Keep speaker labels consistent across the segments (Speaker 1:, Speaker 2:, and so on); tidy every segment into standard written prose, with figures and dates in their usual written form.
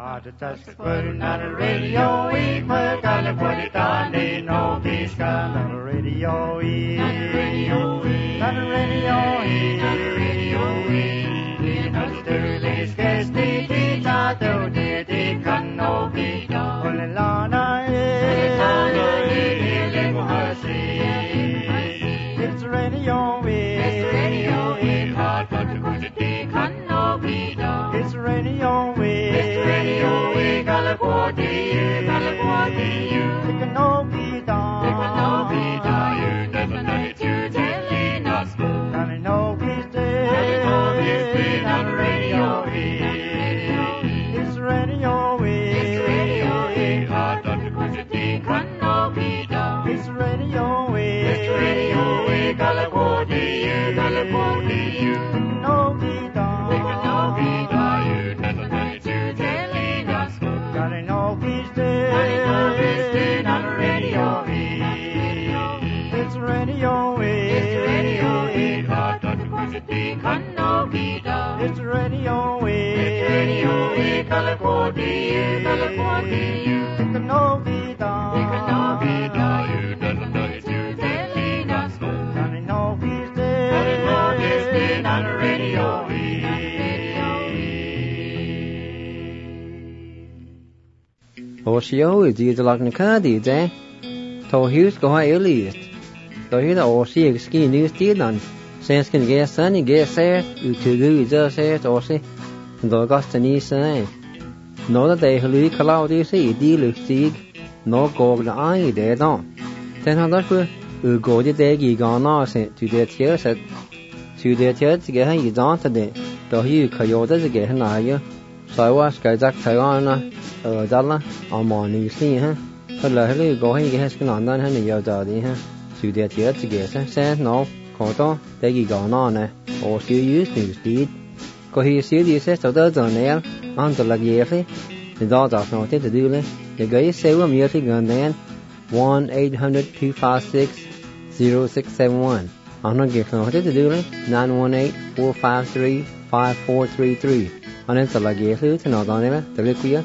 Speaker 1: Put not a radio, we put on the put it on the no peace gun. Not a radio, not a radio, not a radio, not a radio. Not a sterling, guess the teacher, though the can no be done. Only Lana, it's radio, it's radio, hard but the put it can no be done. It's radio, California, it can no be done. It can no be done. You never know it, you telling us. Not a no peace day. Not a no peace day. Not a radio. It's radio. It's radio. Hard on the quantity can no be done. It's radio. It's radio. California, California, it can no be done. It can no be done. You never know it, you telling us. Got a no peace day. Got a no peace day. Not a radio. It's radio. It's radio. Hard on the quantity can no be done. It's radio. It's radio. California, California, it can no be done. It can no be done. You never know it, you telling us. Got a no peace day. Got a no peace day. Not a radio.
Speaker 2: Osio is the Lagnicadi, eh? To Hughes go high earliest. To hear the Osi ski news deal on. Says can get sunny, get there, you to do just say it, Osi. And the Augustine say. No that they who Claudio say, deal Sieg, no go the eye there down. Then how that will go the day you gone now, sent to their tears at to their tears to get her you down today. Though you coyotes get her now. So I was Kazak Taiwan. Dalla morning see ha là hele go hay cái cái nón đó hay nhiều giờ đi ha sự địa chỉ chỉ cái xe nó có to để gì gõ nó nè ô siêu news feed có hi siêu đi xe sau đó rồi nè ăn từ là gì thế thì đó đó nó thế từ đấy để cái xe của mình thì gần đến 1-800-256-0671 anh nói cái nó thế từ đấy 918-453-5433 anh em từ là gì thế thì nó đó nè từ đấy kia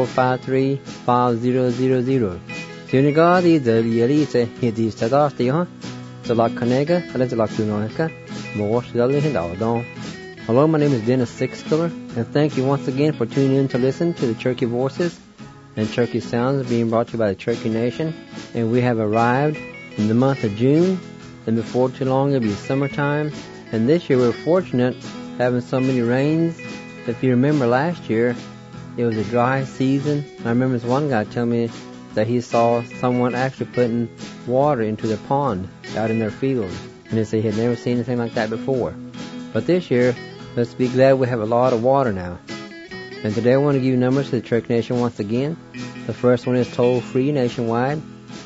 Speaker 2: 453-5000. Tunigadi the Yelite Hidi Sadasti, the La Canega, and the La Cunoica, more Shelly and Aldon. Hello, my name is Dennis Sixkiller, and thank you once again for tuning in to listen to the Cherokee Voices and Cherokee Sounds being brought to you by the Cherokee Nation. And we have arrived in the month of June, and before too long it'll be summertime. And this year we're fortunate having so many rains. If you remember last year, it was a dry season. I remember this one guy telling me that he saw someone actually putting water into the pond out in their fields. And he said he had never seen anything like that before. But this year, let's be glad we have a lot of water now. And today I want to give you numbers to the Cherokee Nation once again. The first one is toll-free nationwide,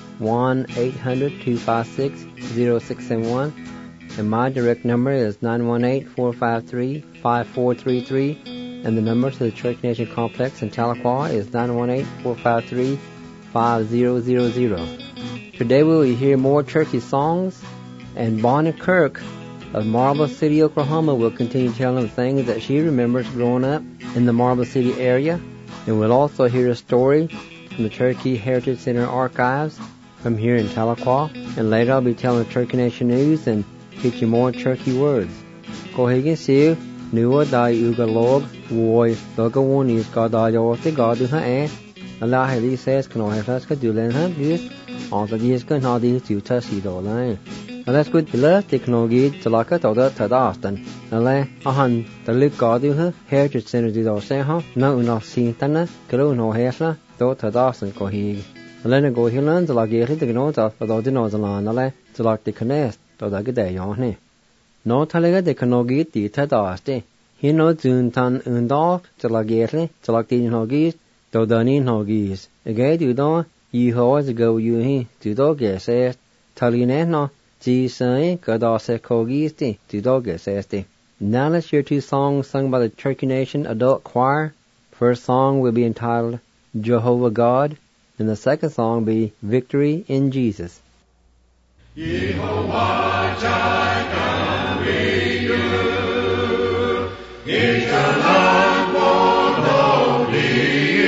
Speaker 2: 1-800-256-0671. And my direct number is 918-453-5433. And the number to the Cherokee Nation Complex in Tahlequah is 918-453-5000. Today we will hear more Cherokee songs, and Bonnie Kirk of Marble City, Oklahoma will continue telling things that she remembers growing up in the Marble City area. And we'll also hear a story from the Cherokee Heritage Center archives from here in Tahlequah. And later I'll be telling Cherokee Nation news and teaching more Cherokee words. Go ahead and see you. Nua dai ugalog woi dogawonis gadayote gadu ha Allah heli says can I have ka dulen ha this on the years can how these to tasi do line and that's good below technology talaka to the tadastan Allah ahan the look gadu ha heritage center do say ha no sin tana kro no hesla do tadastan ko hi Allah go hilan the lagi ri the no ta do the no zalan Allah to like the connect to the gade yo ne no talega de kanogi ti tadaste hino zun tan undok tlagerle tlaktin hogis to danin hogis again du do you hoes go you he du do gese taline no ji sai kada se kogis ti du do gese. Now let's hear two songs sung by the Cherokee Nation Adult Choir. First song will be entitled Jehovah God, and the second song will be Victory in Jesus.
Speaker 1: Yehovah Jireh, we do. It's a land one holy.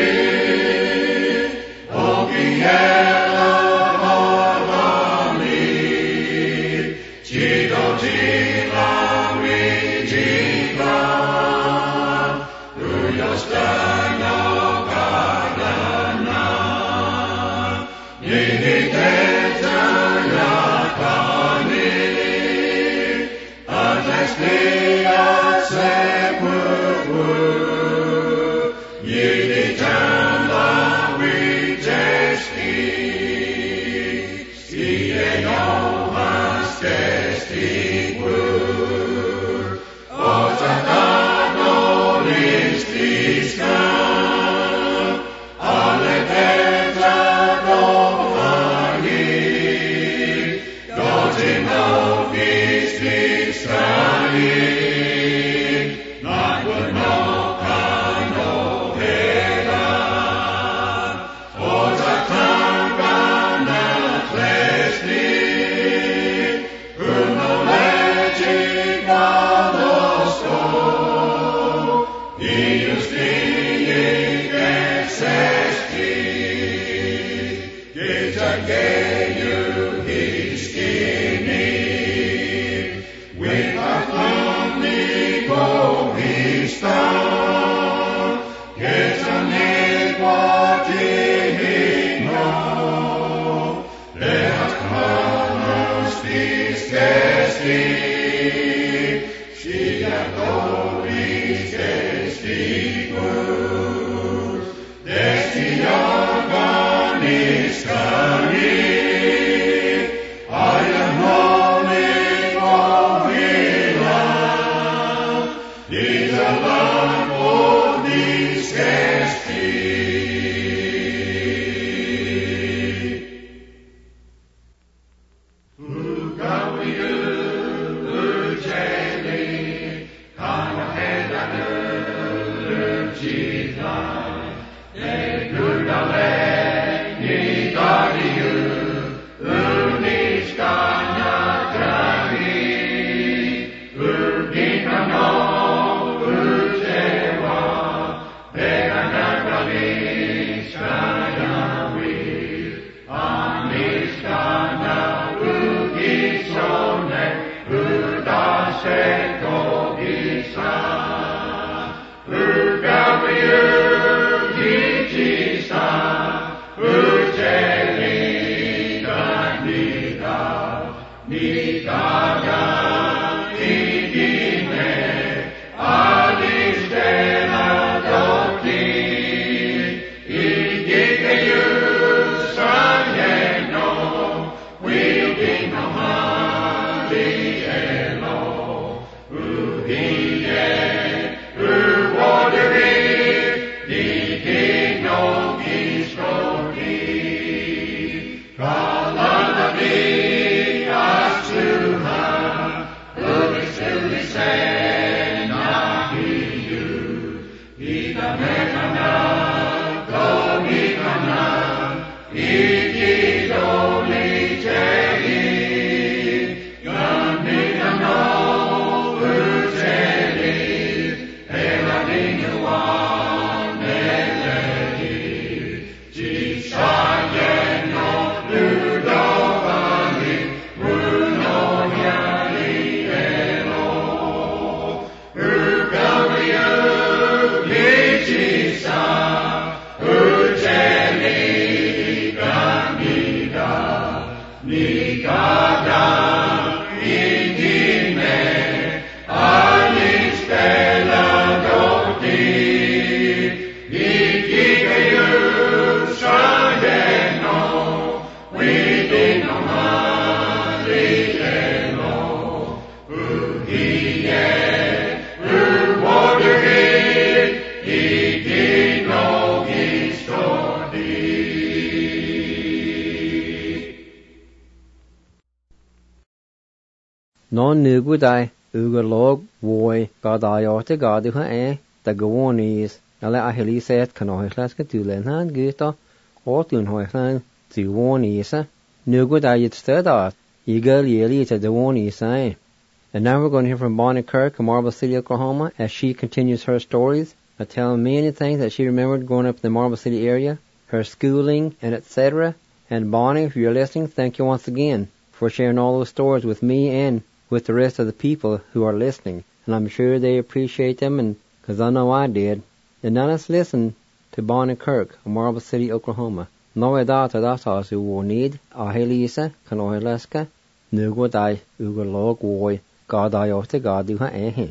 Speaker 2: Non nugudai ugalog woi gadayota gaduha the Gawonies ale ahili set kanohlas ketulen guta ortun hoihlan Gawonies nugudai it stada eagle yeli to the Gawonies. And now we're going to hear from Bonnie Kirk of Marble City, Oklahoma, as she continues her stories, telling many things that she remembered growing up in the Marble City area, her schooling, and etc. And Bonnie, if you're listening, thank you once again for sharing all those stories with me and with the rest of the people who are listening. And I'm sure they appreciate them, and because I know I did. And now let's listen to Bonnie Kirk of Marble City, Oklahoma. No data data su will need a helisa kanohilaska nugodai ugalog woi gadayota gaduha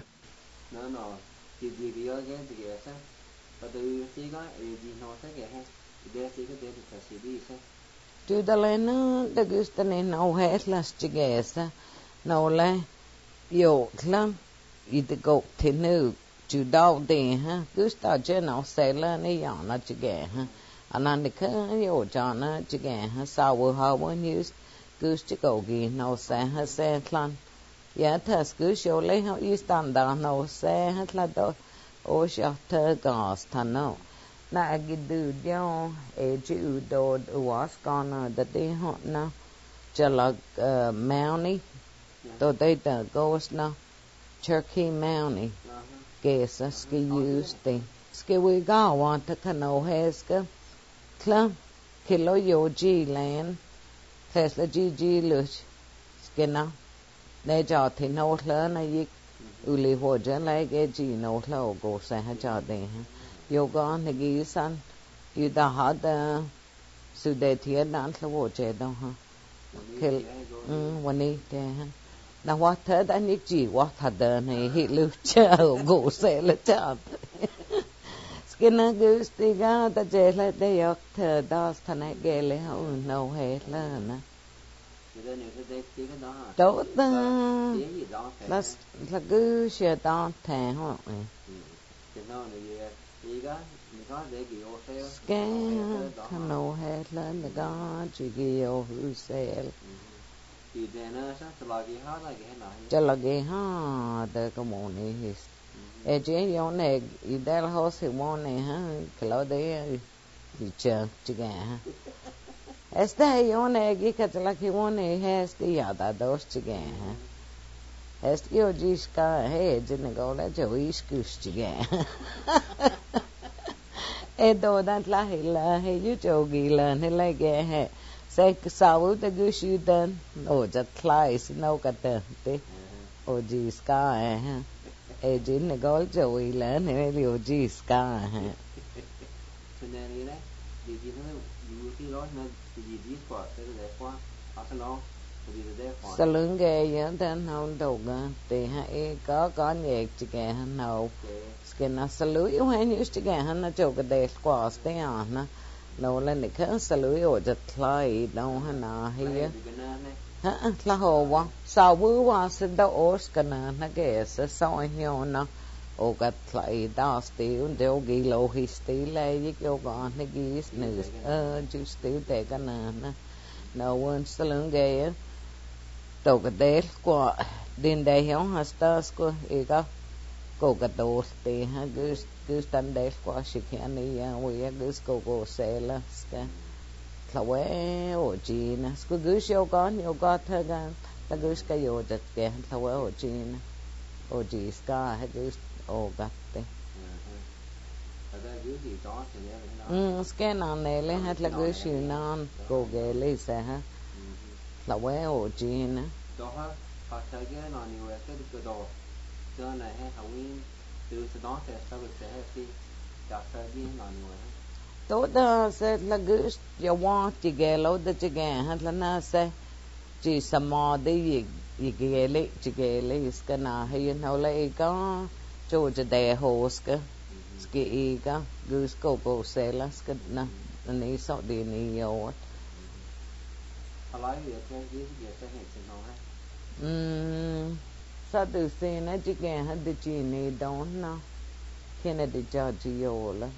Speaker 2: No, did you again together? But the Siga is not again. There's a bit of
Speaker 3: Tudalena the Gustane no headless together. No la yo clam it go to new to dog day, Gusta General Sailor Niana together. And on the yo Jana together, sour how one used goose to go no say her say clan. Yeah, tas goose yo lay how you stand down no say her o sha thơ gas thano na gidu dio e ju do was gonna the day hot na Jalug Mounty to they the goes na Cherokee Mounty gesa ski use the ski we ga want to kano heska club kilo yo g land Tesla GG luch skina ne ja thi no hla na yik uli ho jan lai ge ji no hla go sa ha ja de yo ga ne gi san yu da ha da su de thia dan hla wo che do ha kilวันนี้แต่นะว่าเธอได้นิจีว่าถ้าเดินให้ฮิลูเจ้ากูเสละจ้าสกินนะกูสติกาแต่เจเลยได้ยกเธอดอสทนายเกเลยเขาโนเฮดแล้วนะโตตาแล้วกูเชื่อตอนแทงหัวสแกนขนมเฮดแล้วนะก็จีกิโอฮูเซลจะลากีฮะเด็กก็มองนี่เอเจนย้อนเอกอีเดลฮอสิมองนี่ฮะคลาเดียดิเจอจิกฮะเอสเตย้อนเอกอีกัจลากีมองนี่เฮสติยาดาดอสจิกฮะเอสติโอจิสกาเฮจินก็เลยจะวิสกุสจิกฮะเอโดดันลาฮิลาเฮยุโจกีลาเฮเลเกฮะsay sao the goose you done oh just flies no cả tờ thế oh gee sky ha e jin ne gol joey la ne li oh gee sky ha
Speaker 2: cho nên đi đấy vì nó dù khi đó nó vì đi qua tới để qua ở cái nó vì để qua
Speaker 3: sa lưng ghê vậy tên hông đầu thì hay có nhạc chỉ kẻ nào cái nó sa lưỡi hay như chỉ kẻ nó cho cái để qua tới à nó no lên để khơi sa lưỡi ở giật lại đâu ha nà hay hả là hồ quá sao bữa qua sinh đâu ớt cái nè nó kể sẽ soi nhau nó ở cái lại đó still đều ghi lô hi still lại với kêu còn nó ghi nữ chú still để cái nè no one sa lưỡi ghê á đầu cái đấy qua đến đây hiểu ha stars của ý có cô cái đồ thì ha cứ tan đấy qua sự kiện này we cứ cô sẽ là cái là quê ở chi nè cứ show có thơ gan ta cứ cái yo chật kẻ là quê ở chi nè ở chi ska hay cứ ở gắt đấy cái nào này lấy hết là cứ siêu non cô ghé lấy xe ha là quê ở chi nè
Speaker 2: đó ha thời cái nào nhiều cái đồ cho này hay hậu từ đó sẽ sao được sẽ khi gặp thời gian nào nhiều
Speaker 3: tốt đó sẽ là cứ giờ qua chỉ ghé lâu đó chỉ ghé hết là na sẽ chỉ samo đi gì ghé lấy chỉ ghé lấy cái nào hay nào lấy có chỗจะได้ host ก็cáiก็cứ cô sẽ là cái na này sau đi này yêu
Speaker 2: lấy việc cái gì sẽ hiện trên nó
Speaker 3: sa từ xe nó chỉ nghe hết được chỉ này đó nó khi này được cho Gio là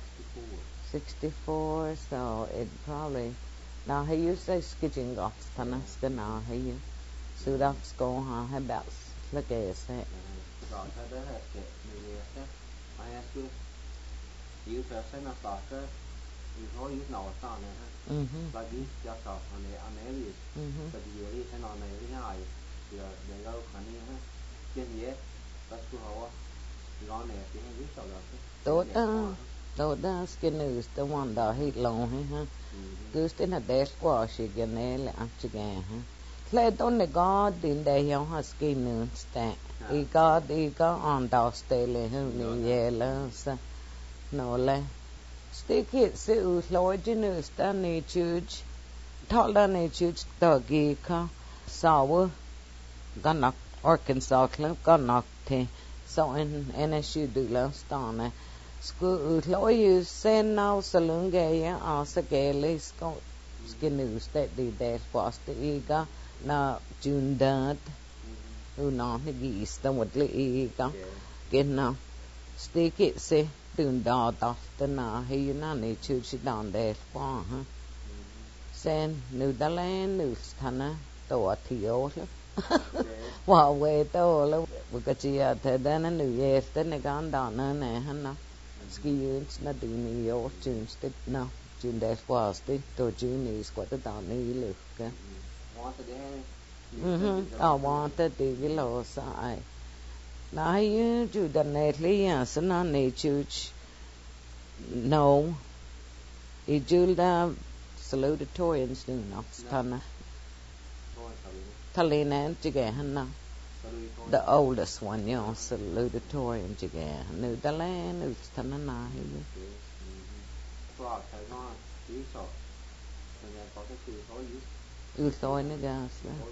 Speaker 3: 64 so it probably now he used to sketching off thana skana he so that's go ha about look at it
Speaker 2: rồi sau đó là cái người cái ai cứ yêu phải xem nó tỏ cái yêu thôi yêu nào tao này và yêu cho tao này anh ấy đi và điều đi thế nào này thế này thì để đâu khả năng ha chuyên业bắt cứ họ lo này thì hay biết sao được
Speaker 3: tốt đó skin is the one that he long ha cứ tên là để qua sự cái này là ăn chỉ ha lấy tôn này có đến đây hiểu ha skin nữa đi có on đào stayเลยhơn này là sa nó là stick it sự lối trên nữa ta này chữ thọ là này chữ tờ gì cả sao gan nọc Arkansas club gan nọc thì so en SU được là stan này school lối sen nào salon gay à sẽ gay lấy skin news that đi there fast iga na June dat nó thì gì tao một lệ cả cái nào stick it se từng đào đào tên nào hay na này chữ chỉ đàn there qua ha sen new Daland new thana tổ thiểu lắm Wow, way to because you had then a new year, then a gone down and a hanna. Skiers, not the New York, June, no, June dash was the to June is quite a down new look. I wanted the willow side. Now you do the neatly, yes, and on a church. No, he do the salutatorians do not stand. Talina Jigan, the oldest one, you know, salutatorian Jigan, knew the land, who's Tanana. You saw in the gas.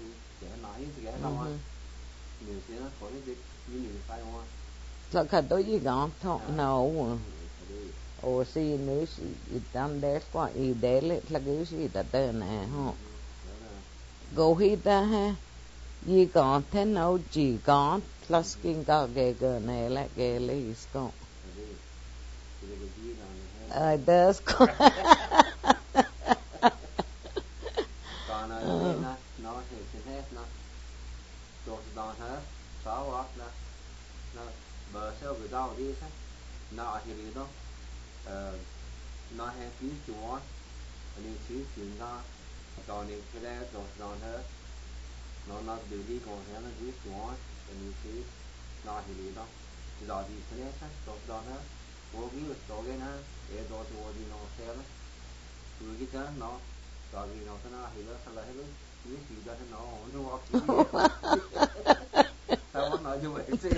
Speaker 3: Look at do you gone talk no. Or see news you done that what you daily like you see that there now. Go hit that you gone ten no G gone plus skin got gay girl nail like gay least gone. Does
Speaker 2: bờ sơ vừa đau đi sao nọ thì đi đó nó hay phí chúa anh phí chuyện đó còn này cái này rồi hết nó từ đi còn thế nó phí chúa anh phí nọ thì đi đó rồi thì cái này sao rồi hết vô cái rồi cái nó để rồi thì nó theo đó từ cái đó nó rồi thì nó thì nó sao lại hết phí gì đó nó sao nó nói như vậy chứ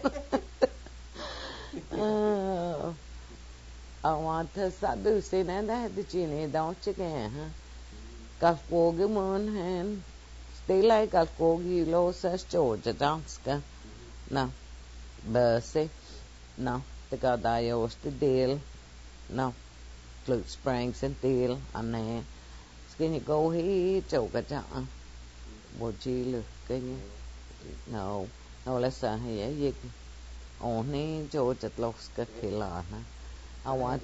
Speaker 2: I want to do say that the genie don't chicken, huh? Galfogi moon hand, stay like Galfogi low says Georgia Donska. No, Bercy, no, the god I was the deal, no, Springs and deal, and then skinny go he choke a jar. Would you look, can you? No, let's say, yeah, only George at Loska Kilana. I want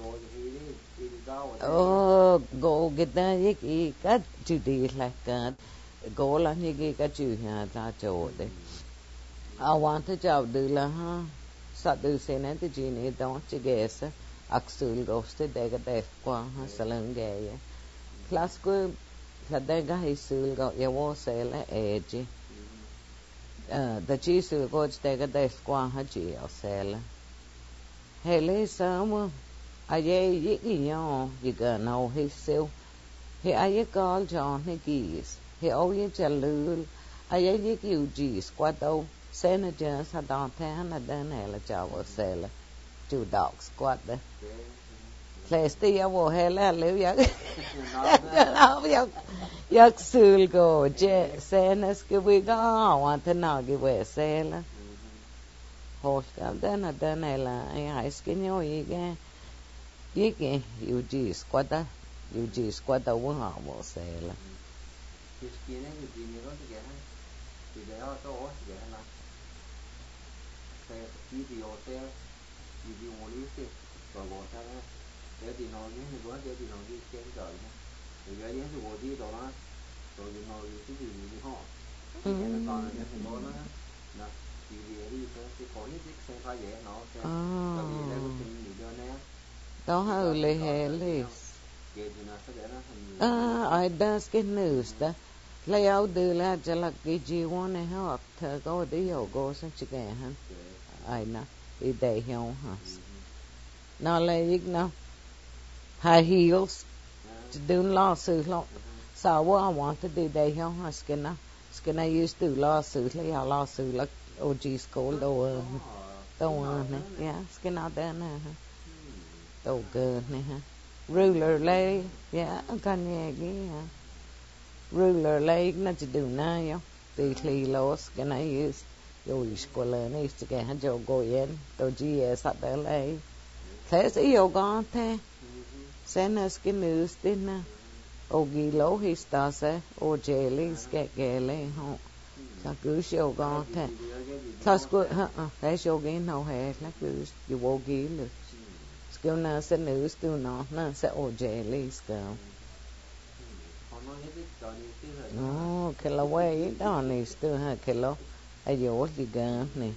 Speaker 2: go get that you got to do like that. Go like you got to have that George. I want a job do la, huh? So do say that the genie don't you guess? Axel goes to dig a death qua, Salon gay. Class good, the guy soon got your war sailor edgy. The Jesus goes take a day squaw haji or sailor. Hey, listen, I you got no his self. He I call John Higgies. He owe you jalul. I you G squad though. Senators had done 10 and then a job or sailor. 2 dogs squad there. Place the yaw hella live yak sul go je senes que we go want to now give away sailor horse come then la I skin yo again you G squad the one more sailor để thì nó những cái bữa để thì nó đi xem trời nhá rồi cái những cái đi đó rồi nó cái gì họ thì nó còn là những cái đó nó thì đi cái có những cái xe pha dễ nó xe bởi vì đây có tình gì đó nè đó hơi lê hè lê thì nó sẽ để nó thành I does get news đó lấy áo đưa là cho là cái gì want này họ thở có đi hiểu go sang chỉ cái hả ai nè đi đây hiểu hả nó lấy nó high heels to do lawsuit long. So what I want to do they have skin I used to lawsuit like a lawsuit like OG school or yeah skin out there now oh good ruler lay yeah can yeah ruler lay not to do now yeah the clean laws can I use your school needs to get a job go in to GS at the lay thế sẽ yêu con thế Senas cái news tin nè, ogi lố hi star se, o jelly cái lệ họ, sao cứ show con thế, sao cứ cái show cái nào hè là cứ ogi được, skill na se news tu nó na se o jelly skill,
Speaker 3: No, que la way down is still ha que lo ayo gì gan nè.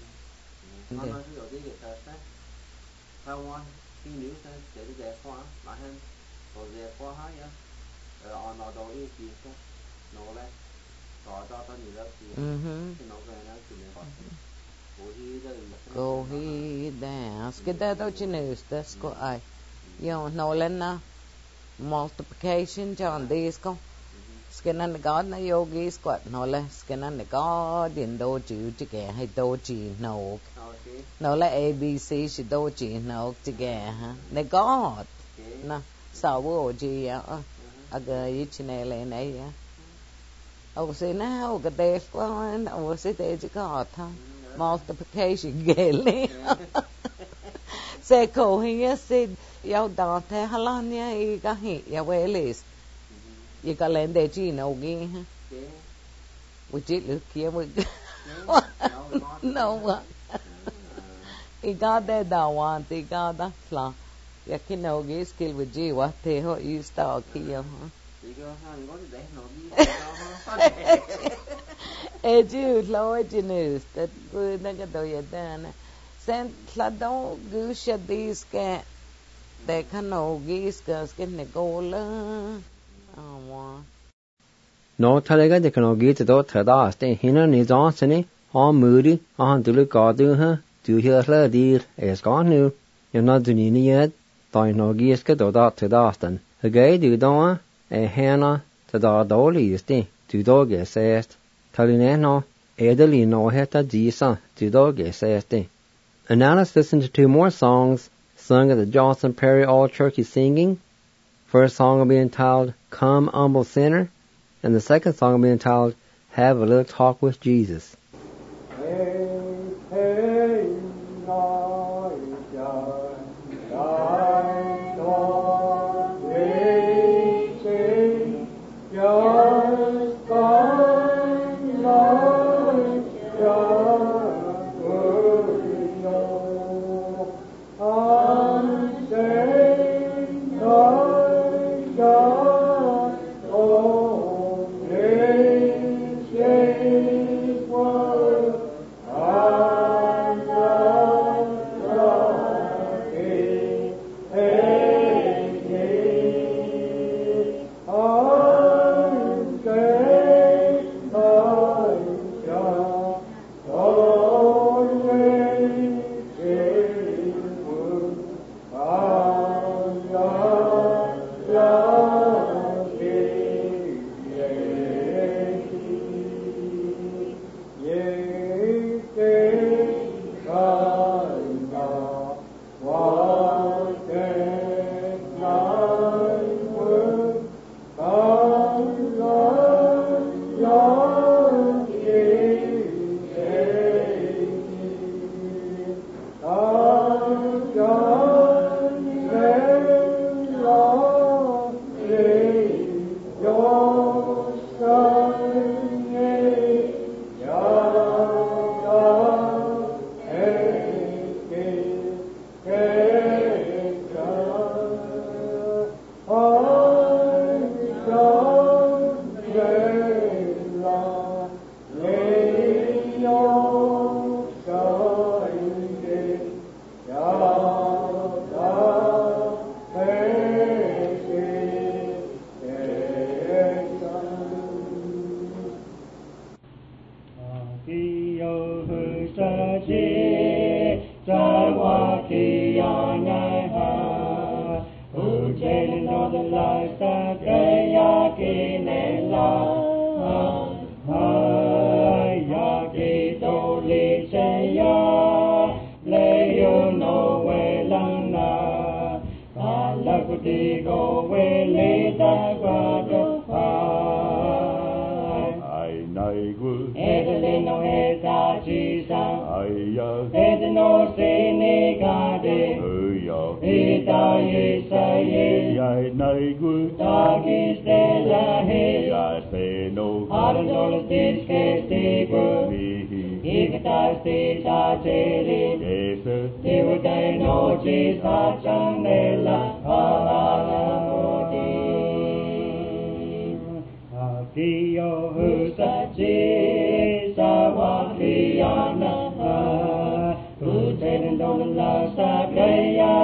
Speaker 3: Go he dance. Cái đó đâu chứ nữa, that's có ai. Yo, nó lên na multiplication cho this con. Skenan God na yogi squat nó là skenan God điện đô chữ chứ kẻ hay đô chỉ nấu. Nó là ABC chỉ đô chỉ nấu chứ kẻ ha. Nè God. Na sao bữa gì á. Aga ít này lên này á. Ông sẽ nào cái đề quá ông sẽ đề chứ God ha. Multiplication ghê lên. Sẽ cầu hình sẽ yêu đào thế hà lan nha ý cái hình yêu về list. Ý cái lên đề chỉ nấu ghi ha. Với chị lực kia với nấu mà. Ý cái đề đào hoàn thì cái đó là ý cái nấu ghi skill với chị quá thế họ ý start kia ha. Ê chứ lâu chứ nữa tất bữa nó cái đồ vậy đó nè sen là đâu cứ sẽ đi cái để khăn nấu cái này cô là
Speaker 2: nó thay cái cái nó ghi từ đó thay đó thì hiện nay gió sẽ này mưa đi từ lúc có từ ha từ here là đi có nữa nhưng nó từ này nhé tại nó ghi cái đó thay đó cái từ đó hena từ đó lý từ đó cái sẽ Talineno, Edelino heta disa, Tudoge says. And now let's listen to two more songs sung at the Johnson Prairie All Turkey Singing. First song will be entitled Come Humble Sinner, and the second song will be entitled Have a Little Talk with Jesus.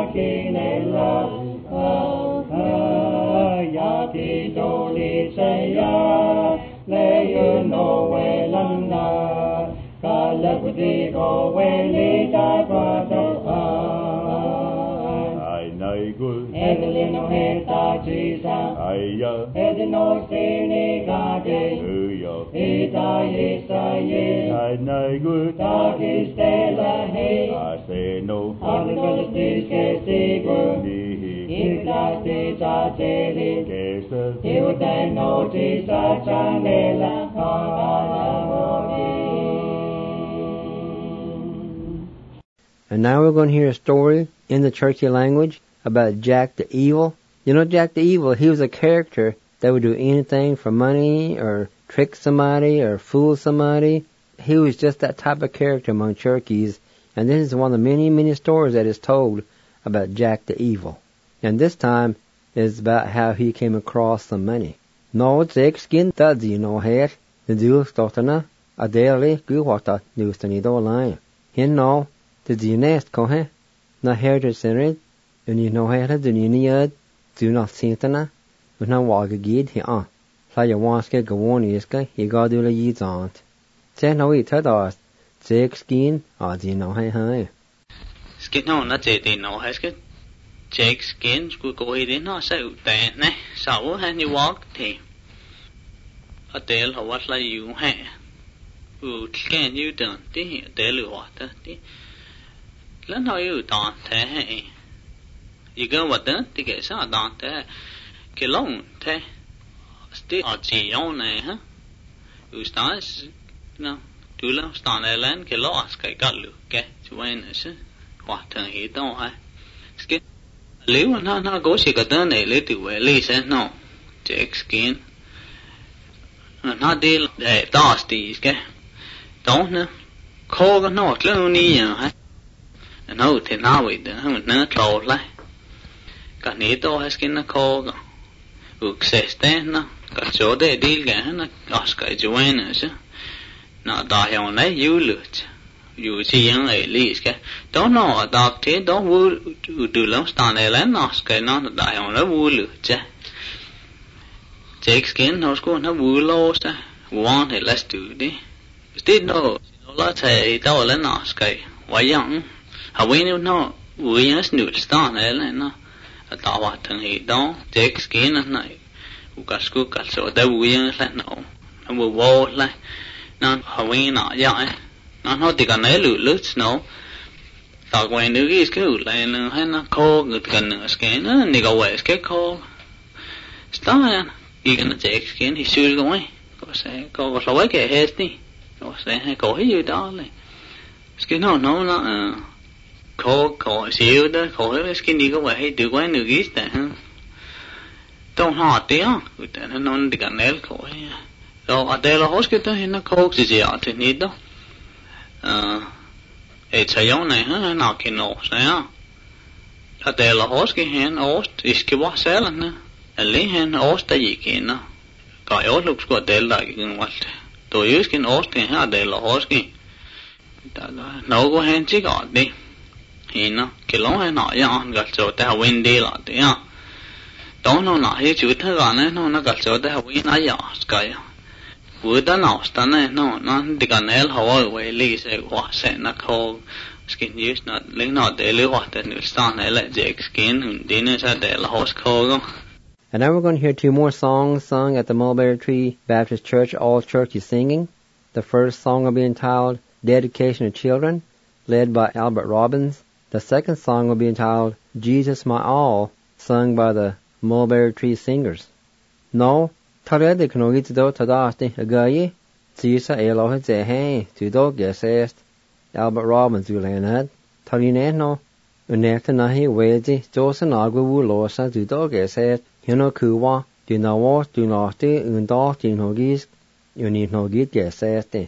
Speaker 2: And now we're going to hear a story in the Cherokee language about Jack the Evil. You know Jack the Evil, he was a character that would do anything for money or trick somebody or fool somebody. He was just that type of character among Cherokees. And this is one of the many, many stories that is told about Jack the Evil. And this time is about how he came across some money. No, Jake skin does you know here. The dual stotana, a daily guwata newstanido line. He no, the dinest cohe, na heritage senrid, and you know here the uniad, do not sintana, with no waga gid he on. Fly your wanske gawoniska, he got do the yeeds on. Say no eat us. Jake skin, or do you know hey.
Speaker 4: Skin no, not Jake no has good. Jake skin skulle gå I det nå så uddanne, så han I walk til. Og del har været la jo her. Udskæn jo den, det her del jo været det. Lần har jo dan til her. I gør hvad den, det gør så dan til. Cái lông til. Det er chỉ jo này ha. Udstans, no. Du lader stand af land, cái lås skal gøre lu, cái chú anh så. Hoạt thường hi đâu ha. Skin nếu mà nó có sự cái tên này lấy từ về lấy sẽ nó check skin nó đi để đo tí cái đó nữa khó cái nó lâu ní à nó thì nào vậy đó nó trâu lại cái này đó hay skin nó khó cái success nó cái chỗ để đi cái nó cái chỗ này nữa chứ nó đào hiệu này dữ lắm dù chỉ những ấy lý cái đó nó đọc thế đó vui từ lâu start này lên nó cái nó đại học nó vui lửa chứ check skin nó cũng nó vui lâu chứ want it let's do đi still no là thầy đâu lên nó cái vậy rằng họ biết nó vui nhớ new start này lên nó tạo hoạt thường thì đó check skin này cái school cái số đó vui nhớ lên nó vui vô lại nó họ biết nó vậy nó thì cái này lử nó tao quen được cái lại nó hay nó khô người cần nó cái nó này cái vậy cái khô stop nha cái nó chạy cái thì xưa không ấy có sẽ có lỗi cái hết đi có sẽ hay có cái gì đó này cái nó khô xíu đó khô cái gì có vậy hay tự quen được cái tại ha trong họ tiếng tại nó thì cái này khô rồi ở đây là hốt cái đó nó khô gì thì nít đó chạy giống này hả nào cái nổ sao ở đây là hốt cái hen hốt cái bó xé là nè lấy hen hốt tại gì cái nó cái hốt lúc của đây là cái vật tôi use cái hốt cái ở đây là hốt cái nó có hen chỉ gọi đi thì nó cái lỗ hay nọ nhon gặp chỗ ta win đi là thế à đó nó nọ hay chữ thế gọi này nó gặp chỗ ta win nó nhỏ cái vừa đó nó ta này nó thì cái này là họ vậy lý sẽ hóa sẽ nó khô skin use nó lấy nó để lấy hóa để nó start này lại dễ skin đi nữa sẽ để là hóa khô không.
Speaker 2: And now we're going to hear two more songs sung at the Mulberry Tree Baptist Church. All church is singing. The first song will be entitled Dedication to Children, led by Albert Robbins. The second song will be entitled Jesus My All, sung by the Mulberry Tree Singers. No, thare de knogi to tadaste agaye, tisa elohe zehe, to do gesest, Albert Robbins ulenad, tarine no, unekta nahi wezi, josan agwa wu losa to do gesest, hino kuwa, do na was, do nahte, undach, din hogis, unit nogit geseste.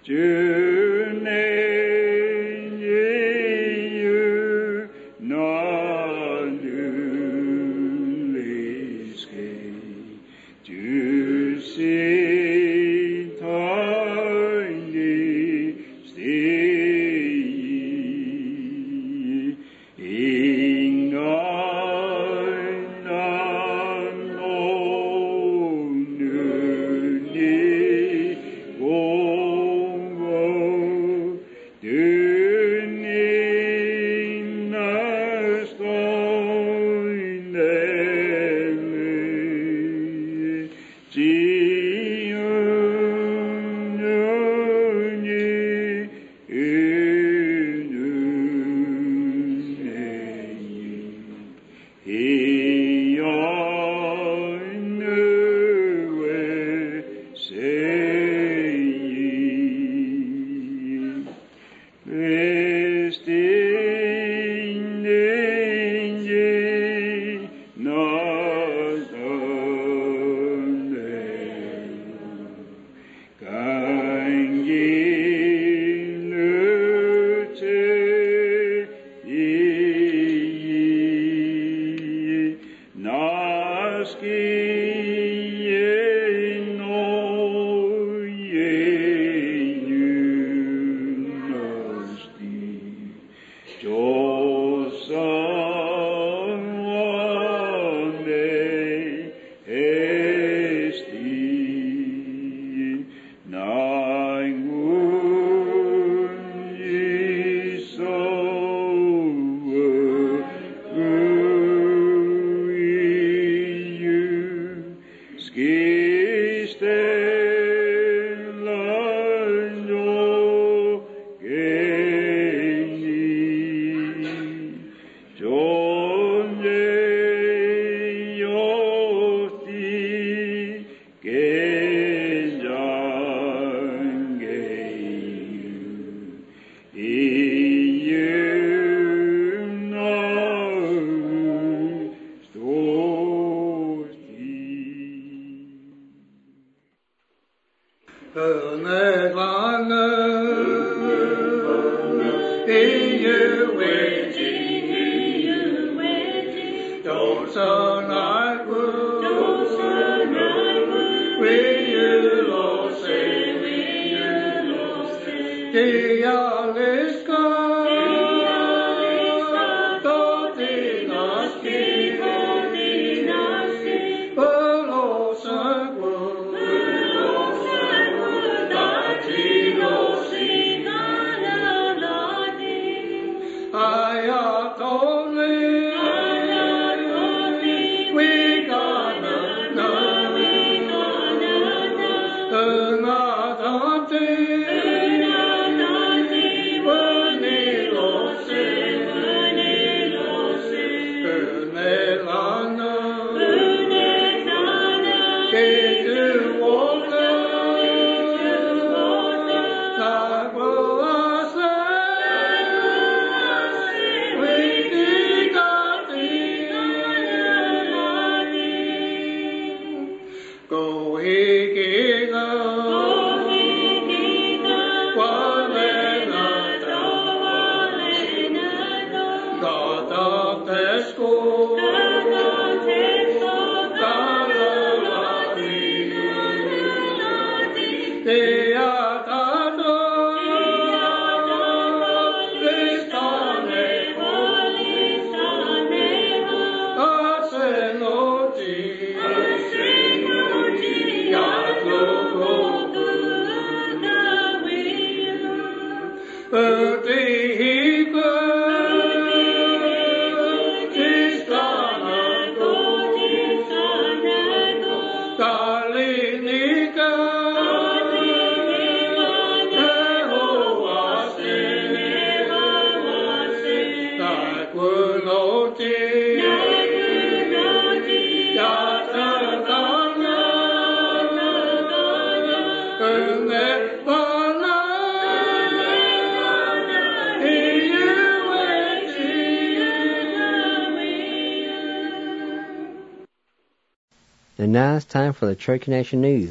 Speaker 2: And now it's time for the Cherokee Nation News.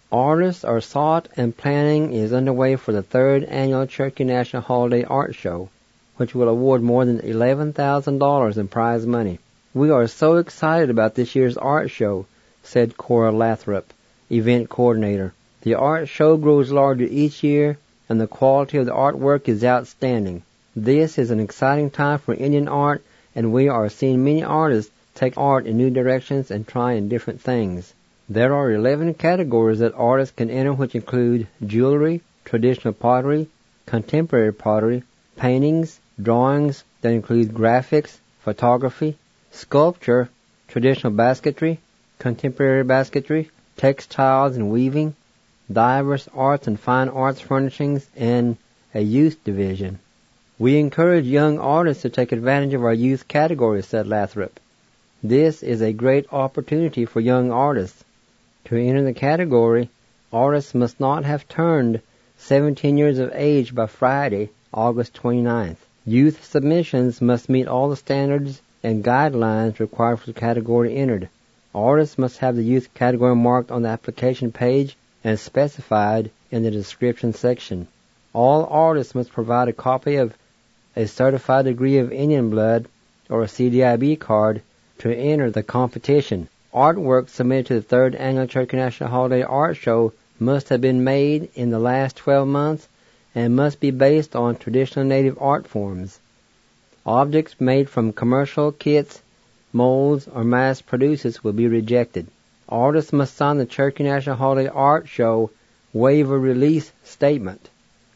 Speaker 2: Artists are sought and planning is underway for the 3rd annual Cherokee National Holiday Art Show, which will award more than $11,000 in prize money. We are so excited about this year's art show, said Cora Lathrop, event coordinator. The art show grows larger each year, and the quality of the artwork is outstanding. This is an exciting time for Indian art, and we are seeing many artists take art in new directions and try different things. There are 11 categories that artists can enter, which include jewelry, traditional pottery, contemporary pottery, paintings, drawings that include graphics, photography, sculpture, traditional basketry, contemporary basketry, textiles and weaving, diverse arts and fine arts furnishings, and a youth division. We encourage young artists to take advantage of our youth category, said Lathrop. This is a great opportunity for young artists. To enter the category, artists must not have turned 17 years of age by Friday, August 29th. Youth submissions must meet all the standards and guidelines required for the category entered. Artists must have the youth category marked on the application page and specified in the description section. All artists must provide a copy of a certified degree of Indian blood or a CDIB card to enter the competition. Artwork submitted to the 3rd annual Cherokee National Holiday Art Show must have been made in the last 12 months and must be based on traditional native art forms. Objects made from commercial kits, molds, or mass produces will be rejected. Artists must sign the Cherokee National Holiday Art Show waiver release statement.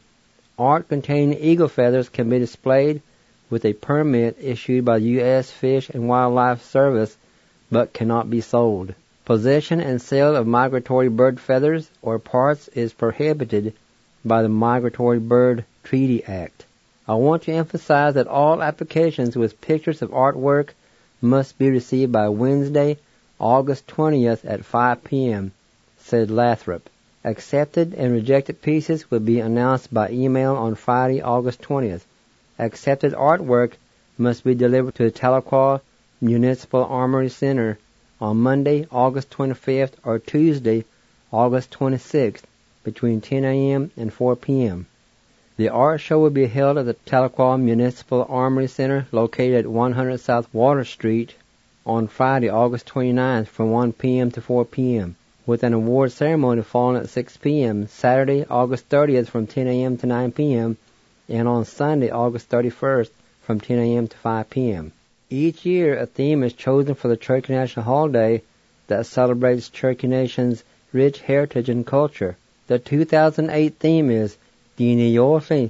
Speaker 2: Art containing eagle feathers can be displayed with a permit issued by the U.S. Fish and Wildlife Service but cannot be sold. Possession and sale of migratory bird feathers or parts is prohibited by the Migratory Bird Treaty Act. I want to emphasize that all applications with pictures of artwork must be received by Wednesday, August 20th at 5 p.m., said Lathrop. Accepted and rejected pieces will be announced by email on Friday, August 20th. Accepted artwork must be delivered to the Tahlequah Municipal Armory Center on Monday, August 25th or Tuesday, August 26th between 10 a.m. and 4 p.m. The art show will be held at the Tahlequah Municipal Armory Center located at 100 South Water Street on Friday, August 29th from 1 p.m. to 4 p.m. with an award ceremony following at 6 p.m. Saturday, August 30th from 10 a.m. to 9 p.m. and on Sunday, August 31st from 10 a.m. to 5 p.m. Each year, a theme is chosen for the Cherokee National Holiday that celebrates Cherokee Nation's rich heritage and culture. The 2008 theme is Planting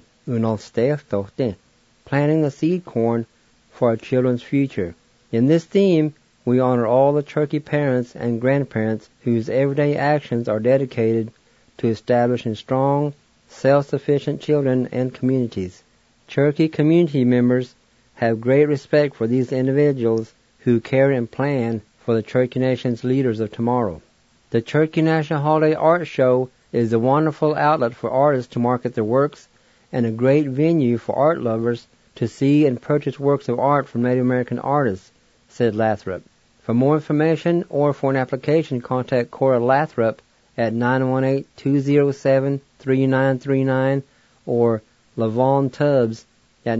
Speaker 2: the seed corn for our children's future. In this theme, we honor all the Cherokee parents and grandparents whose everyday actions are dedicated to establishing strong, self-sufficient children and communities. Cherokee community members have great respect for these individuals who care and plan for the Cherokee Nation's leaders of tomorrow. The Cherokee National Holiday Art Show is a wonderful outlet for artists to market their works and a great venue for art lovers to see and purchase works of art from Native American artists, said Lathrop. For more information or for an application, contact Cora Lathrop at 918-207-3939 or Lavon Tubbs at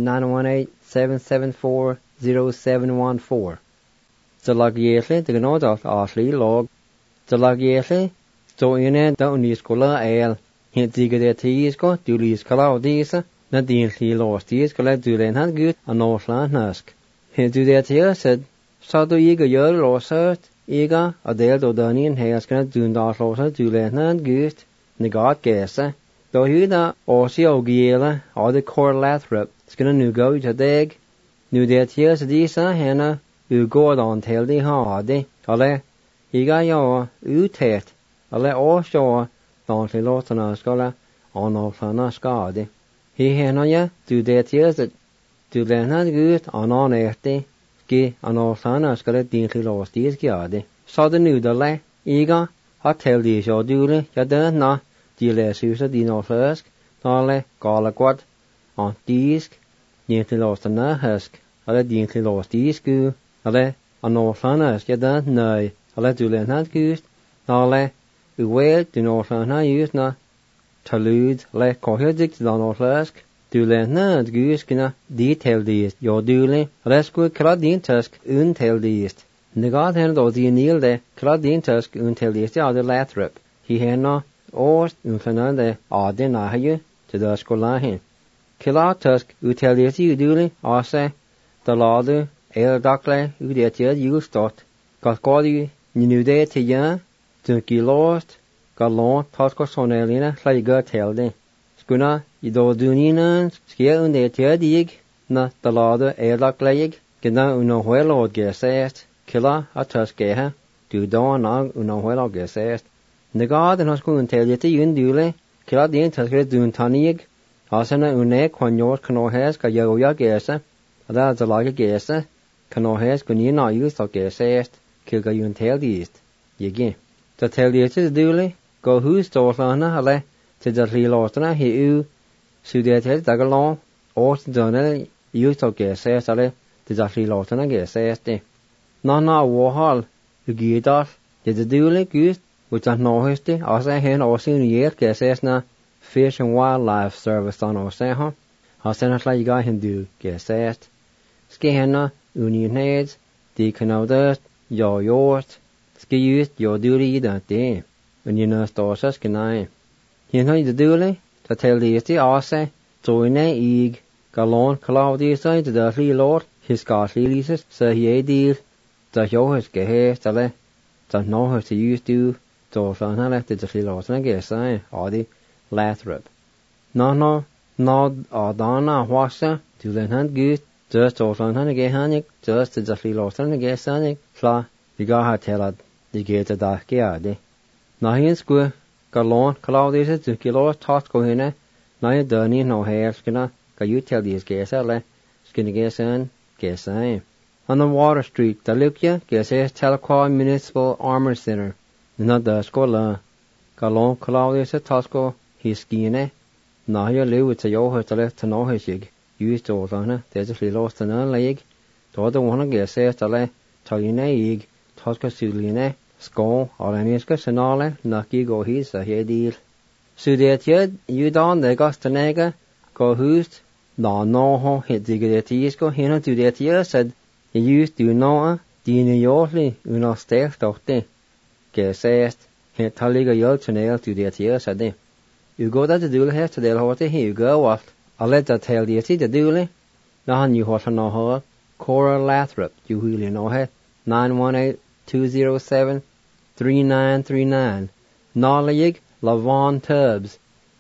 Speaker 2: 918-774-0714. Zalagyehle the Gnodot Ashley log. Zalagyehle so in it don't need scholar ale. Hint the good teasko, dulis calaudisa, Nadine lost collect do then had good a Northland nusk. Hint do that here said, so do ye go your losert, ega, a del do Dunian has gonna do not loser do then had good, the god guessa. Though he da Osio Giela, or the Cora Lathrop, it's gonna new go to dig. New that here said Isa, Hannah, you go on tell the hardy, ale, ega yaw, tet. Ale årsjå, don't låta skola, on årsarna skade. He henoja, du det gör du lämnar ut, on äti, ski, on årsarna skola din låstis skade. Så det nu då lä, iga, har till dig så dule, jag dör na, de läser din årsarsk, nale, gala quad, on disk, din låsarna husk, ale din låstis sku, ale, on årsarna jag dör nöj, ale du lämnar ut, nale, uwe du northana use na talud le cohedik dan northlask du le na gus gina detail diest yo dule resku kradin tusk untel diest negad hen do die nielde kradin tusk untel diest ja de lathrip hi henna ost unfana de adin na haye te da skola hen kila tusk utel diest dule ase the lade el dakle udetia ustot Galgodi ninude te ya tu kilost galon tasko sonelina llaiga telde skuna ido dunina skia unde te dig na the lade el dakleig gena uno huelo gesest kila ataskeha du don uno huelo gesest negad en skun telete yundule kila din taskre dun tanig asana une konyor knohes ka yoya gesa ada zalage gesa knohes kunina yusto gesest Kilga yun tel diest. Yegi. Ta tel diest is dule. Go hus dorlana ale. Te da rilostana hi u. Sudetet dagalon. Ort done yusto gesest ale. Te da rilostana gesest. Na wahal. Ugidal. Te da dule gust. Which are noheste. Asa hen osin yer gesest na. Fish and Wildlife Service on oseha. Asa la yiga hen du gesest. Skehena. Unionheads. Di kanodest. Yo yort, ski yo duri that day, when you know stores can I. You know the dule, to tell the ase, join eg, galon Claudius side to the free lord, his got releases, so he deal, the yo his gehe, tale, that no how to use to, so fan left the free lord and I guess I, or the lathrip. No, Adana wasa, to the hand good. Just over on the Gehanik, just as a free lost on the Gesanik, Fla, the Gaha tellad, the gate of the Geade. Nahin square, Galon, Claudius, to Kilo, Tosco Hina, Naya Dunny, no hair skinner, can you tell these Gesale, Skinny Gesan, Gesai. On the Water Street, the Lucia, Geses, Telequa Municipal Armor Center, not the Scola, Galon, Claudius, Tosco, his skine, Naya Lou, it's a yo to left to know his jig. Used to Olana, there's a lost an leg. To the one guess le, Talina eg, Tosca Suline, Skull, or Aniska Senale, Nucky go his a head deal. Sudet yet, you don the Gostanega, go host, no ho hit the Getisco, hina to that year said, you used to know, Dina Yorley, uno stairs doctor. Guess hit Taliga Yeltanail to that year said they. You go that the duel has to the horse, here you go what. I'll let that tell you, see the dule. Nahan you what I know her. Cora Lathrop, you really know her. 918-207-3939. Nollyig Lavon Tubbs.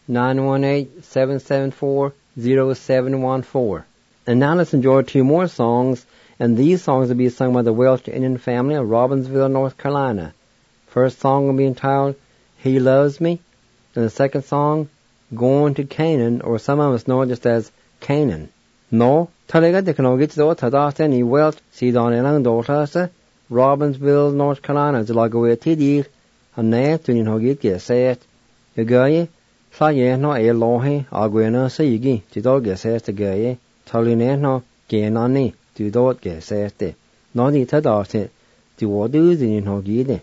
Speaker 2: 918-774-0714. And now let's enjoy two more songs, and these songs will be sung by the Welsh Indian family of Robbinsville, North Carolina. First song will be entitled He Loves Me, and the second song, Going to Canaan, or some of us know it just as Canaan. No, Talega de Canogit do Tadastan e Welsh Sidon Elang Dortasa, Robbinsville, North Carolina, Zalagoe Tidir, and Nay Tunin Hogit get said. The guy, Flaye no a lohe, Aguena Sigi, to dog get says the guy, Taline no, Ganani, to dog get says the. Not it Tadastan, to what do in Hogide.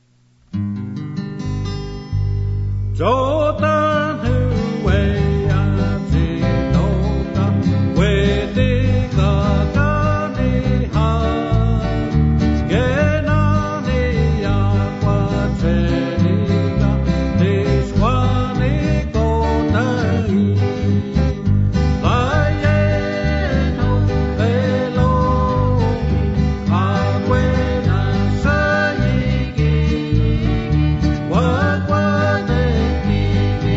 Speaker 1: Jordan, who way I see no where they got any heart, Genani, Aquaterica, this one go nai, Lieno, Velo, Aguena, Sayigi, what they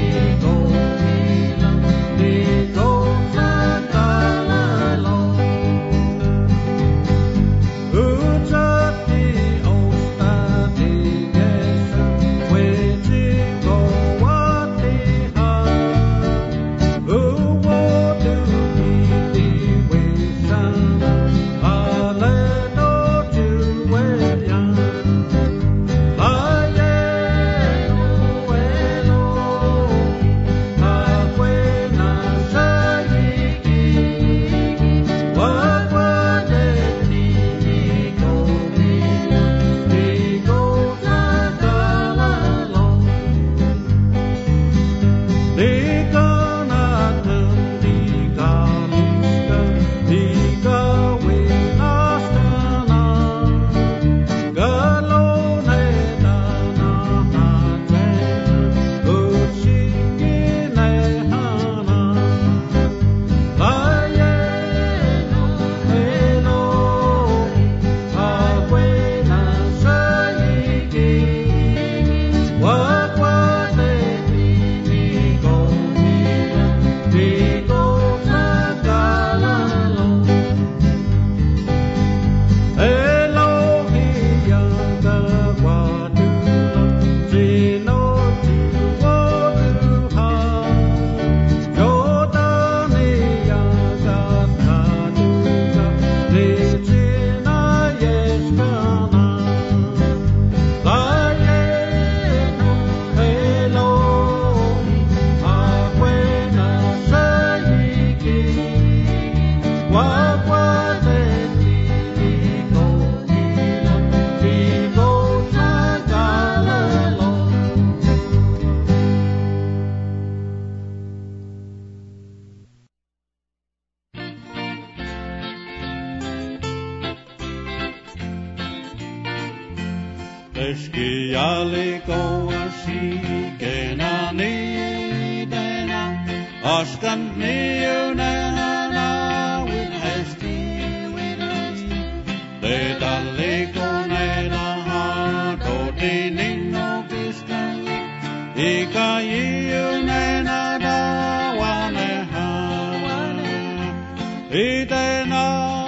Speaker 1: Eskiali koasi kenani dena askan niunena with hasty de daliko nena ha do dinino biskan ikaiunena da waneha idena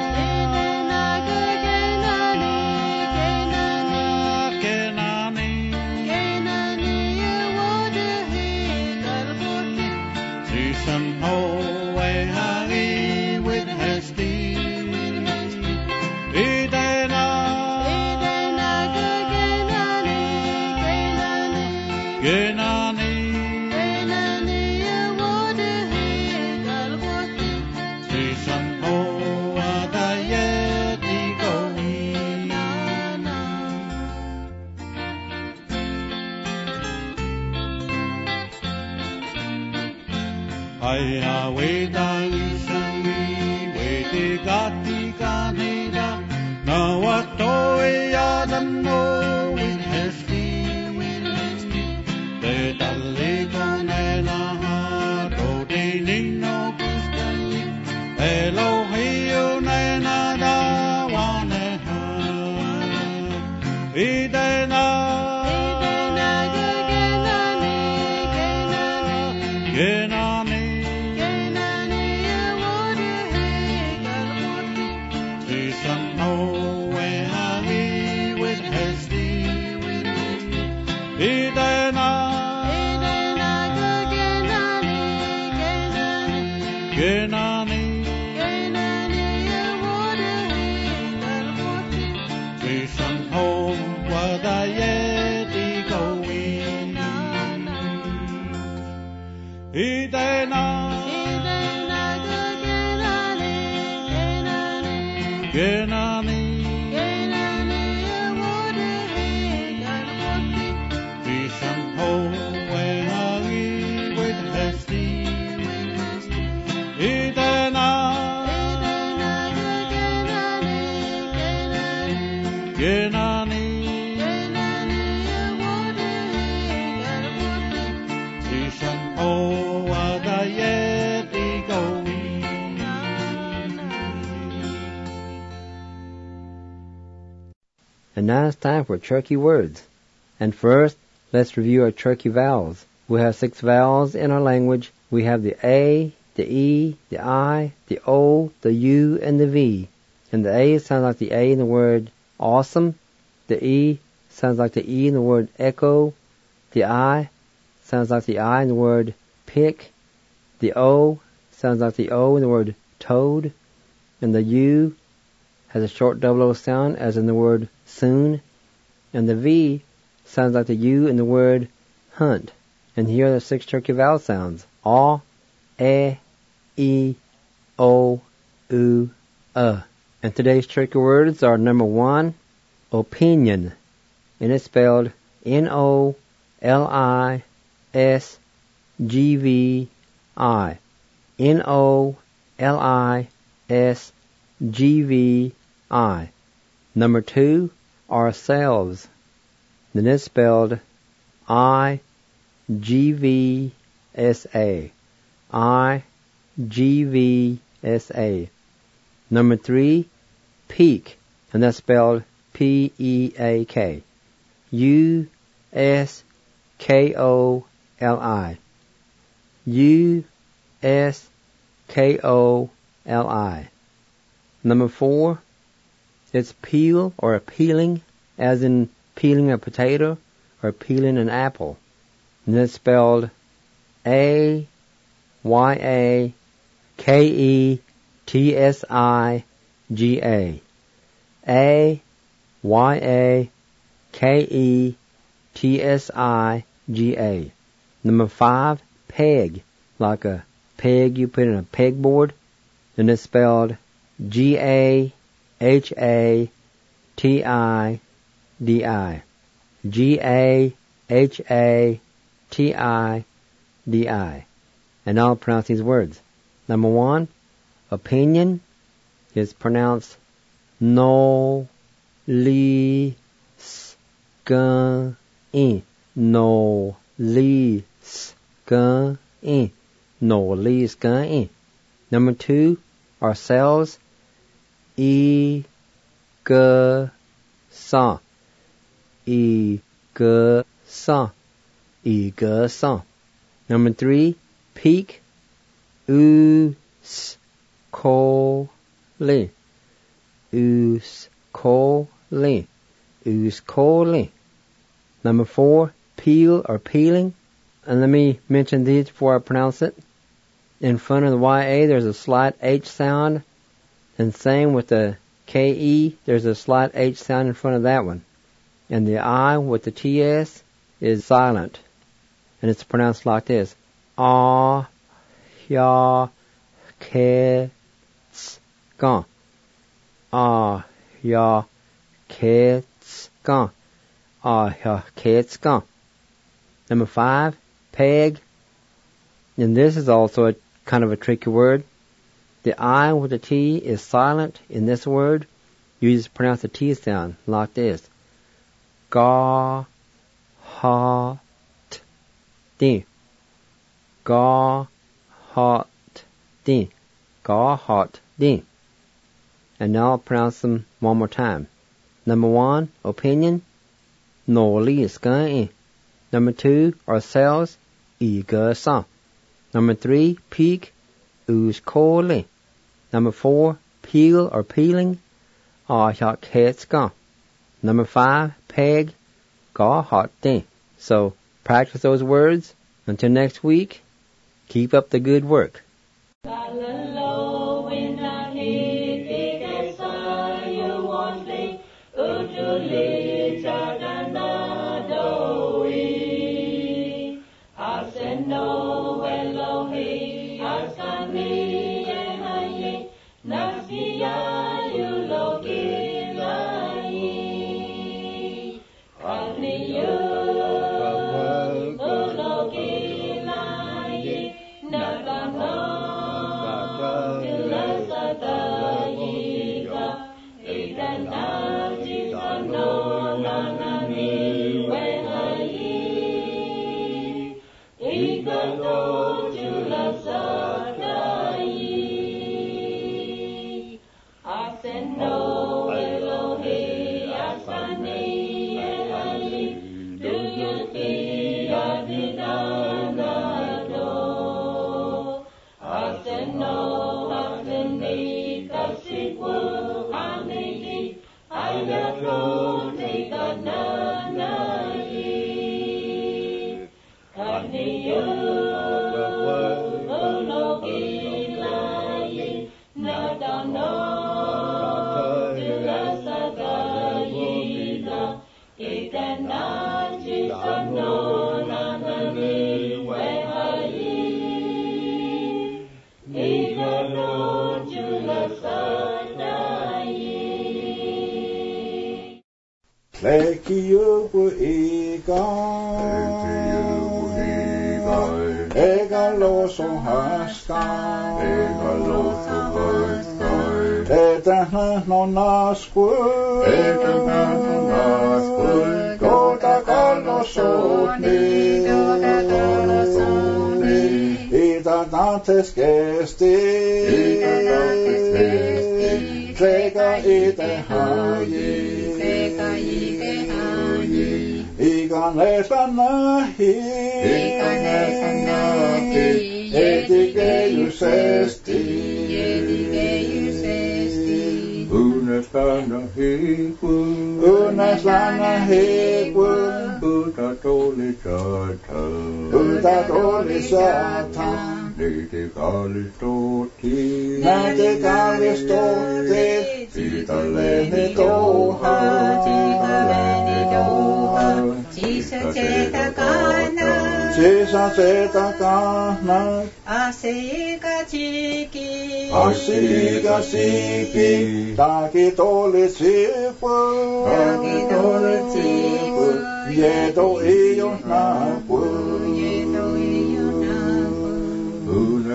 Speaker 2: And now it's time for Cherokee words. And first, let's review our Cherokee vowels. We have 6 vowels in our language. We have the A, the E, the I, the O, the U, and the V. And the A sounds like the A in the word awesome. The E sounds like the E in the word echo. The I sounds like the I in the word pick. The O sounds like the O in the word toad. And the U has a short double O sound as in the word soon. And the V sounds like the U in the word hunt. And here are the 6 Cherokee vowel sounds. A, E, O, U, And today's Cherokee words are number 1, opinion. And it's spelled N-O-L-I-S-G-V-I. N-O-L-I-S-G-V-I. Number 2, ourselves. Then it's spelled I-G-V-S-A. I-G-V-S-A. Number 3, peak. And that's spelled P-E-A-K. U-S-K-O-L-I. U-S-K-O-L-I. Number 4, it's peel or appealing, as in peeling a potato or peeling an apple. And it's spelled A-Y-A-K-E-T-S-I-G-A. A-Y-A-K-E-T-S-I-G-A. Number 5, peg, like a peg you put in a pegboard. And it's spelled G-A-H-A-T-I-D-I. G-A-H-A-T-I-D-I. And I'll pronounce these words. Number 1, opinion is pronounced no-li-s-ka. gun in no lease gun in no lease gun in. Number 2, ourselves e g sa e g sa e g sa. Number 3, peak us ko le us ko le us ko le. Number 4, peel or peeling. And let me mention these before I pronounce it. In front of the YA, there's a slight H sound. And same with the KE, there's a slight H sound in front of that one. And the I with the TS is silent. And it's pronounced like this. Ah, ya, ke, ts, ga. Ah, ya, ke, ts, ga. Ah, ya, ke, ts, ga. Number 5, peg. And this is also a kind of a tricky word. The I with the T is silent in this word. You just pronounce the T sound like this. Ga, ha, t, di. Ga, ha, t, di. Ga, ha, t, di. And now I'll pronounce them one more time. Number 1, opinion. No li ska in. Number 2, ourselves. I ga sa. Number 3, peak. Us ko le. Number 4, peel or peeling. Ah hot heads ga. Number 5, peg. Ga hot di. So practice those words. Until next week, keep up the good work.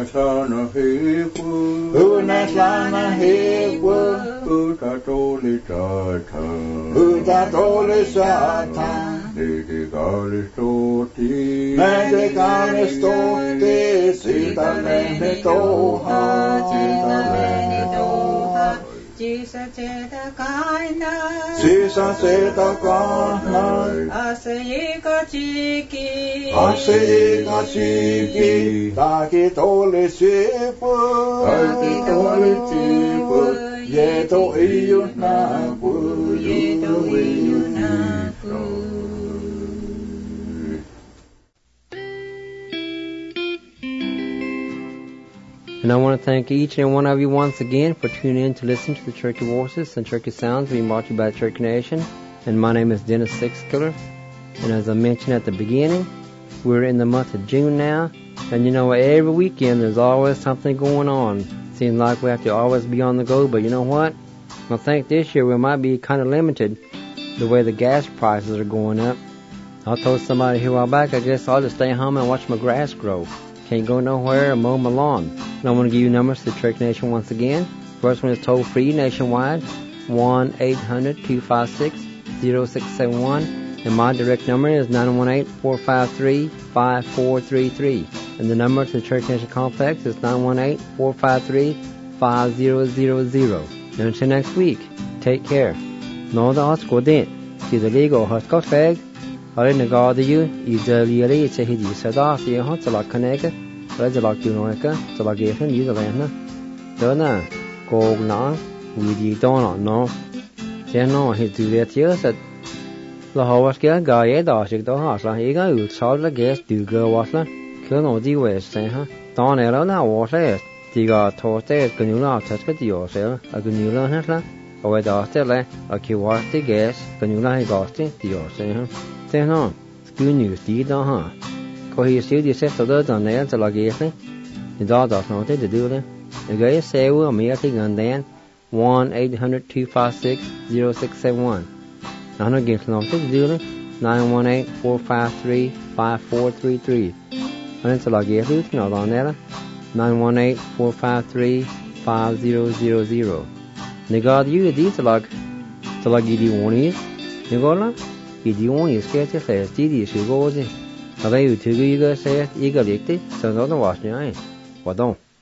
Speaker 1: Unaslana hewa Utatoli satan Nede stoti Sita lene toha
Speaker 5: Sisa seta kaina Asayika chiki
Speaker 1: Taki tole sipu Yeto iyunapu
Speaker 2: And I want to thank each and one of you once again for tuning in to listen to the Cherokee Voices and Cherokee Sounds being brought to you by the Cherokee Nation. And my name is Dennis Sixkiller. And as I mentioned at the beginning, we're in the month of June now. And you know, every weekend there's always something going on. Seems like we have to always be on the go, but you know what? I think this year we might be kind of limited the way the gas prices are going up. I told somebody here a while back, I guess I'll just stay home and watch my grass grow. Can't go nowhere or mow my lawn. And I want to give you numbers to the Cherokee Nation once again. First one is toll free nationwide, 1-800-256-0671. And my direct number is 918-453-5433. And the number to the Cherokee Nation Complex is 918-453-5000. And until next week, take care. Know the Oscar Dent. See the legal Oscar Fag. Ở đây gọi đi you Israeli sẽ đi sẽ đó thì họ sẽ là cái cái rồi sẽ là kiểu nói cái sẽ là cái gì đó vậy đó nè cô nó vì gì đó nó thế nó thì từ việc chứ sẽ là họ bắt cái gái đó sẽ đó họ là cái người sau là cái từ cái what là cái nó đi về sẽ ha đó này đó là what sẽ thì cái thôi sẽ cái như là thật cái điều sẽ là cái như là hết là ở đây đó sẽ là ở kiểu what thì cái như là cái đó sẽ điều sẽ ha thế nó cứ nhiều tí đó ha có khi xíu đi xét tao đó tao này tao là gì thế thì đó nó thế để đưa đấy để gửi xe của mình thì gần đen 1-800-256-0671 nó ghi nó thế để đưa đấy 918-453-5433 anh tao là gì thứ nào đó này đó 918-453-5000 nếu có gì đi tao là gì đi muốn đi nếu có lắm 이 디온이 스케치에 지디 시고지. 다들 유튜브 이거 세 이거 릭티 전화도 왔냐? 와동.